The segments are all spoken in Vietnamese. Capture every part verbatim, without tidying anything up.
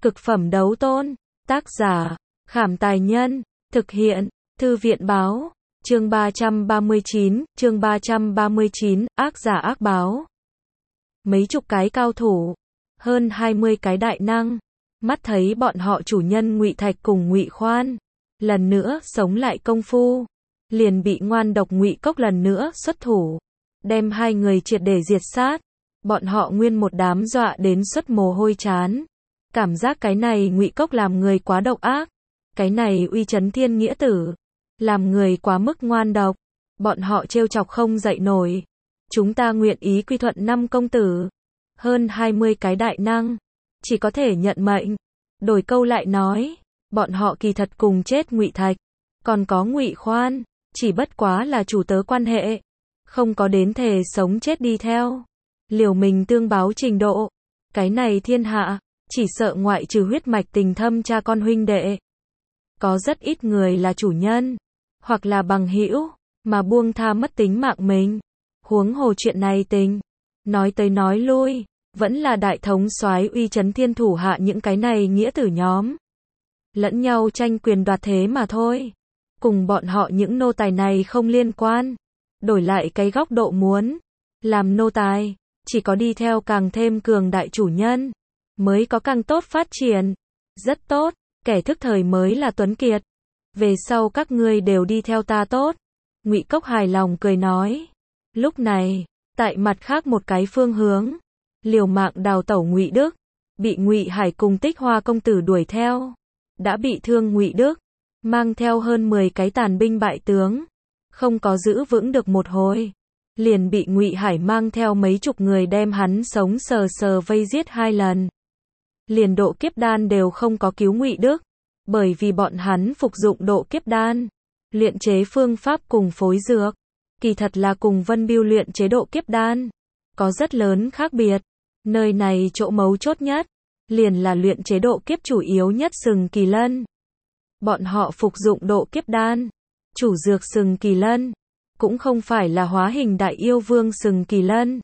Cực phẩm đấu tôn. Tác giả, Khảm Tài Nhân. Thực hiện, Thư viện Báo. Chương ba trăm ba mươi chín, chương ba trăm ba mươi chín, ác giả ác báo. Mấy chục cái cao thủ, hơn hai mươi cái đại năng, mắt thấy bọn họ chủ nhân Ngụy Thạch cùng Ngụy Khoan lần nữa sống lại công phu, liền bị ngoan độc Ngụy Cốc lần nữa xuất thủ, đem hai người triệt để diệt sát. Bọn họ nguyên một đám dọa đến xuất mồ hôi trán, cảm giác cái này Ngụy Cốc làm người quá độc ác, cái này uy chấn thiên nghĩa tử làm người quá mức ngoan độc, bọn họ trêu chọc không dậy nổi. Chúng ta nguyện ý quy thuận năm công tử. Hơn hai mươi cái đại năng chỉ có thể nhận mệnh. Đổi câu lại nói, bọn họ kỳ thật cùng chết Ngụy Thạch, còn có Ngụy Khoan, chỉ bất quá là chủ tớ quan hệ, không có đến thề sống chết đi theo, liều mình tương báo trình độ. Cái này thiên hạ, chỉ sợ ngoại trừ huyết mạch tình thâm cha con huynh đệ, có rất ít người là chủ nhân, hoặc là bằng hữu, mà buông tha mất tính mạng mình. Huống hồ chuyện này tình, nói tới nói lui, vẫn là đại thống soái uy chấn thiên thủ hạ những cái này nghĩa tử nhóm. Lẫn nhau tranh quyền đoạt thế mà thôi. Cùng bọn họ những nô tài này không liên quan. Đổi lại cái góc độ muốn, làm nô tài, chỉ có đi theo càng thêm cường đại chủ nhân, mới có càng tốt phát triển. Rất tốt, kẻ thức thời mới là tuấn kiệt. Về sau các ngươi đều đi theo ta tốt. Ngụy Cốc hài lòng cười nói. Lúc này, tại mặt khác một cái phương hướng, liều mạng đào tẩu Ngụy Đức, bị Ngụy Hải cùng Tích Hoa công tử đuổi theo, đã bị thương Ngụy Đức, mang theo hơn mười cái tàn binh bại tướng, không có giữ vững được một hồi, liền bị Ngụy Hải mang theo mấy chục người đem hắn sống sờ sờ vây giết hai lần. Liền độ kiếp đan đều không có cứu Ngụy Đức, bởi vì bọn hắn phục dụng độ kiếp đan, luyện chế phương pháp cùng phối dược, kỳ thật là cùng Vân Bưu luyện chế độ kiếp đan có rất lớn khác biệt. Nơi này chỗ mấu chốt nhất, liền là luyện chế độ kiếp chủ yếu nhất sừng kỳ lân. Bọn họ phục dụng độ kiếp đan, chủ dược sừng kỳ lân, cũng không phải là hóa hình đại yêu vương sừng kỳ lân,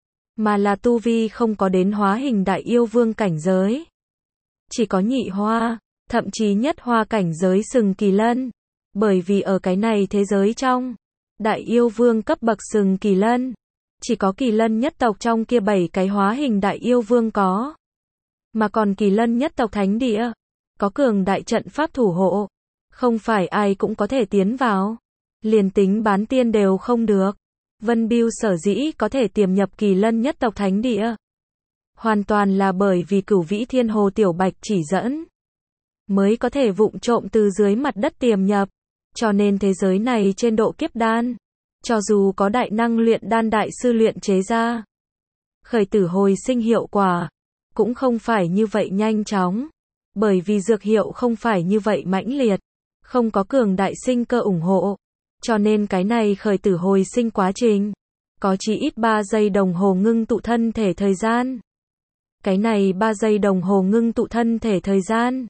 mà là tu vi không có đến hóa hình đại yêu vương cảnh giới. Chỉ có nhị hoa, thậm chí nhất hoa cảnh giới sừng kỳ lân. Bởi vì ở cái này thế giới trong, đại yêu vương cấp bậc sừng kỳ lân, chỉ có kỳ lân nhất tộc trong kia bảy cái hóa hình đại yêu vương có. Mà còn kỳ lân nhất tộc thánh địa, có cường đại trận pháp thủ hộ, không phải ai cũng có thể tiến vào. Liền tính bán tiên đều không được. Vân Bưu sở dĩ có thể tiềm nhập kỳ lân nhất tộc thánh địa, hoàn toàn là bởi vì Cửu Vĩ Thiên Hồ Tiểu Bạch chỉ dẫn, mới có thể vụng trộm từ dưới mặt đất tiềm nhập. Cho nên thế giới này trên độ kiếp đan, cho dù có đại năng luyện đan đại sư luyện chế ra, khởi tử hồi sinh hiệu quả, cũng không phải như vậy nhanh chóng, bởi vì dược hiệu không phải như vậy mãnh liệt, không có cường đại sinh cơ ủng hộ, cho nên cái này khởi tử hồi sinh quá trình, có chỉ ít ba giây đồng hồ ngưng tụ thân thể thời gian. Cái này ba giây đồng hồ ngưng tụ thân thể thời gian,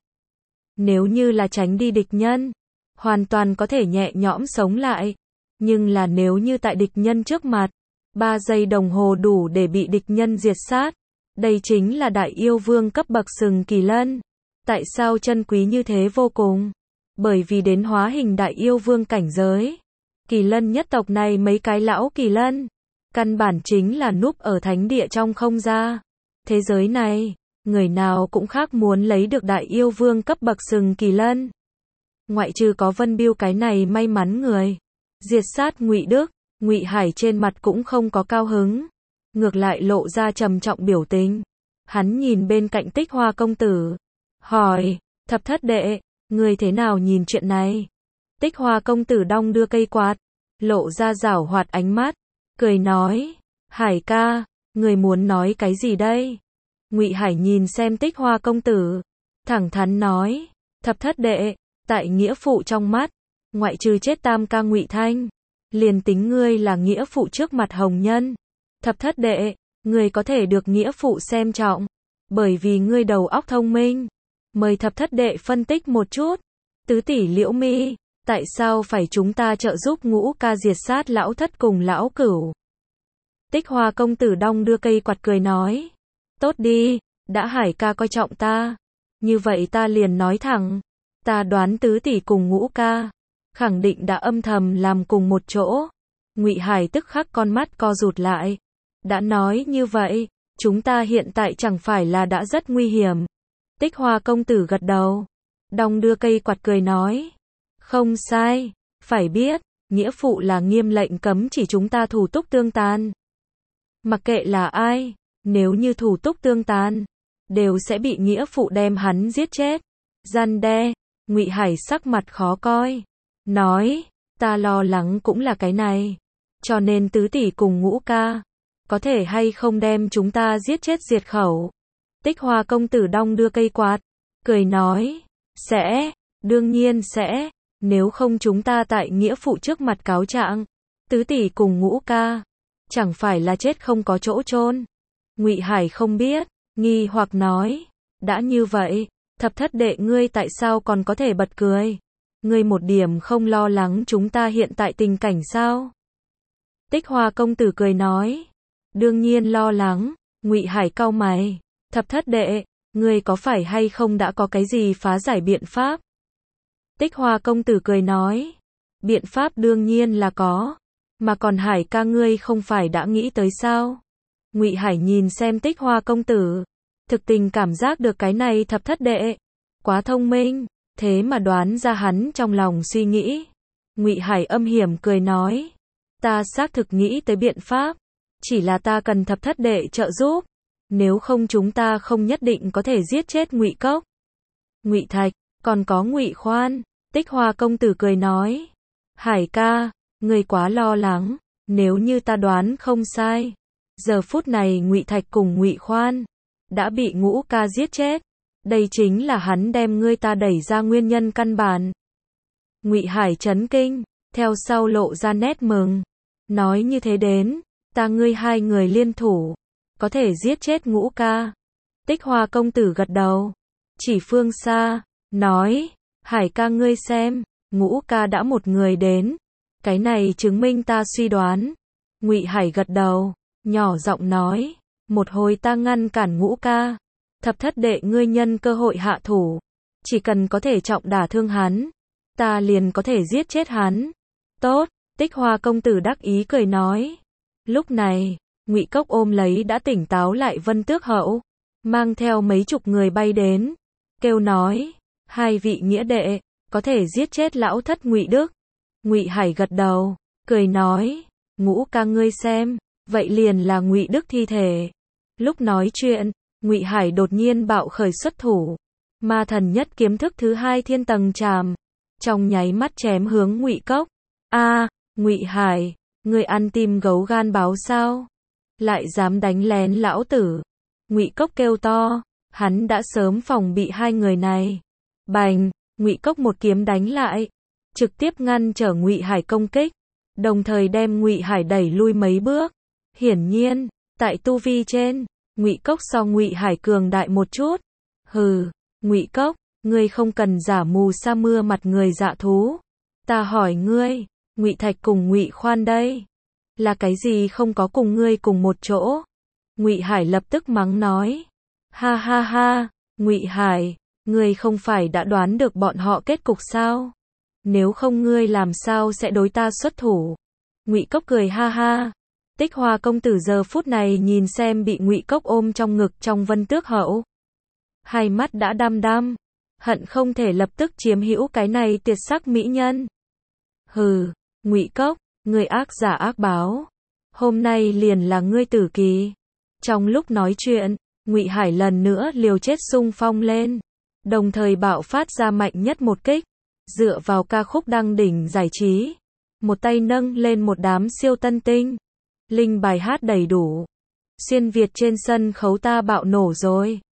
nếu như là tránh đi địch nhân, hoàn toàn có thể nhẹ nhõm sống lại. Nhưng là nếu như tại địch nhân trước mặt, ba giây đồng hồ đủ để bị địch nhân diệt sát. Đây chính là đại yêu vương cấp bậc sừng kỳ lân. Tại sao chân quý như thế vô cùng? Bởi vì đến hóa hình đại yêu vương cảnh giới, kỳ lân nhất tộc này mấy cái lão kỳ lân, căn bản chính là núp ở thánh địa trong không ra. Thế giới này, người nào cũng khác muốn lấy được đại yêu vương cấp bậc sừng kỳ lân. Ngoại trừ có Vân Bưu cái này may mắn người diệt sát Ngụy Đức, Ngụy Hải trên mặt cũng không có cao hứng, ngược lại lộ ra trầm trọng biểu tình. Hắn nhìn bên cạnh Tích Hoa công tử, hỏi, thập thất đệ, ngươi thế nào nhìn chuyện này? Tích Hoa công tử đong đưa cây quạt, lộ ra giảo hoạt ánh mắt, cười nói, Hải ca, ngươi muốn nói cái gì đây? Ngụy Hải nhìn xem Tích Hoa công tử, thẳng thắn nói, thập thất đệ, tại nghĩa phụ trong mắt, ngoại trừ chết tam ca Ngụy Thanh, liền tính ngươi là nghĩa phụ trước mặt hồng nhân. Thập thất đệ, ngươi có thể được nghĩa phụ xem trọng, bởi vì ngươi đầu óc thông minh. Mời thập thất đệ phân tích một chút. Tứ tỷ Liễu Mi, tại sao phải chúng ta trợ giúp Ngũ ca diệt sát lão thất cùng lão cửu? Tích Hoa công tử đong đưa cây quạt cười nói, tốt đi, đã Hải ca coi trọng ta, Như vậy ta liền nói thẳng, ta đoán tứ tỷ cùng Ngũ ca khẳng định đã âm thầm làm cùng một chỗ. Ngụy Hải tức khắc con mắt co rụt lại. Đã nói như vậy, chúng ta hiện tại chẳng phải là đã rất nguy hiểm. Tích Hoa công tử gật đầu, đong đưa cây quạt cười nói, không sai, phải biết, nghĩa phụ là nghiêm lệnh cấm chỉ chúng ta thủ túc tương tàn. Mặc kệ là ai, nếu như thủ túc tương tàn, đều sẽ bị nghĩa phụ đem hắn giết chết. Gian đe, Ngụy Hải sắc mặt khó coi, nói, ta lo lắng cũng là cái này, cho nên tứ tỷ cùng Ngũ ca, có thể hay không đem chúng ta giết chết diệt khẩu. Tích Hoa công tử đong đưa cây quạt, cười nói, sẽ, đương nhiên sẽ, nếu không chúng ta tại nghĩa phụ trước mặt cáo trạng, tứ tỷ cùng Ngũ ca, chẳng phải là chết không có chỗ chôn. Ngụy Hải không biết, nghi hoặc nói, đã như vậy, thập thất đệ ngươi tại sao còn có thể bật cười? Ngươi một điểm không lo lắng chúng ta hiện tại tình cảnh sao? Tích Hoa công tử cười nói, đương nhiên lo lắng. Ngụy Hải cau mày, thập thất đệ, ngươi có phải hay không đã có cái gì phá giải biện pháp? Tích Hoa công tử cười nói, biện pháp đương nhiên là có, mà còn Hải ca ngươi không phải đã nghĩ tới sao? Ngụy Hải nhìn xem Tích Hoa công tử, thực tình cảm giác được cái này thập thất đệ quá thông minh, thế mà đoán ra hắn trong lòng suy nghĩ. Ngụy Hải âm hiểm cười nói, ta xác thực nghĩ tới biện pháp, chỉ là ta cần thập thất đệ trợ giúp, nếu không chúng ta không nhất định có thể giết chết Ngụy Cốc, Ngụy Thạch, còn có Ngụy Khoan. Tích Hoa công tử cười nói, Hải ca, ngươi quá lo lắng, nếu như ta đoán không sai, giờ phút này Ngụy Thạch cùng Ngụy Khoan đã bị Ngũ ca giết chết, đây chính là hắn đem ngươi ta đẩy ra nguyên nhân căn bản. Ngụy Hải chấn kinh, theo sau lộ ra nét mừng, nói như thế đến, ta ngươi hai người liên thủ, có thể giết chết Ngũ ca. Tích Hoa công tử gật đầu, chỉ phương xa, nói, Hải ca ngươi xem, Ngũ ca đã một người đến, cái này chứng minh ta suy đoán. Ngụy Hải gật đầu, nhỏ giọng nói, một hồi ta ngăn cản Ngũ ca, thập thất đệ ngươi nhân cơ hội hạ thủ, chỉ cần có thể trọng đả thương hắn, ta liền có thể giết chết hắn. Tốt, Tích Hoa công tử đắc ý cười nói. Lúc này, Ngụy Cốc ôm lấy đã tỉnh táo lại Vân Tước Hậu, mang theo mấy chục người bay đến, kêu nói, hai vị nghĩa đệ, có thể giết chết lão thất Ngụy Đức. Ngụy Hải gật đầu, cười nói, Ngũ ca ngươi xem, vậy liền là Ngụy Đức thi thể. Lúc nói chuyện, Ngụy Hải đột nhiên bạo khởi xuất thủ, ma thần nhất kiếm thức thứ hai thiên tầng trảm, trong nháy mắt chém hướng Ngụy Cốc. A, Ngụy Hải, ngươi ăn tim gấu gan báo sao? Lại dám đánh lén lão tử? Ngụy Cốc kêu to, hắn đã sớm phòng bị hai người này. Bành, Ngụy Cốc một kiếm đánh lại, trực tiếp ngăn trở Ngụy Hải công kích, đồng thời đem Ngụy Hải đẩy lui mấy bước. Hiển nhiên, tại tu vi trên, Ngụy Cốc so Ngụy Hải cường đại một chút. Hừ, Ngụy Cốc, ngươi không cần giả mù sa mưa mặt người dạ thú. Ta hỏi ngươi, Ngụy Thạch cùng Ngụy Khoan đây, là cái gì không có cùng ngươi cùng một chỗ? Ngụy Hải lập tức mắng nói, ha ha ha, Ngụy Hải, ngươi không phải đã đoán được bọn họ kết cục sao? Nếu không ngươi làm sao sẽ đối ta xuất thủ? Ngụy Cốc cười ha ha. Tích Hoa công tử giờ phút này nhìn xem bị Ngụy Cốc ôm trong ngực trong Vân Tước Hậu, hai mắt đã đăm đăm, hận không thể lập tức chiếm hữu cái này tuyệt sắc mỹ nhân. Hừ, Ngụy Cốc, ngươi ác giả ác báo, hôm nay liền là ngươi tử kỳ. Trong lúc nói chuyện, Ngụy Hải lần nữa liều chết xung phong lên, đồng thời bạo phát ra mạnh nhất một kích, dựa vào ca khúc đăng đỉnh giải trí, một tay nâng lên một đám siêu tân tinh, linh bài hát đầy đủ. Xuyên Việt trên sân khấu ta bạo nổ rồi.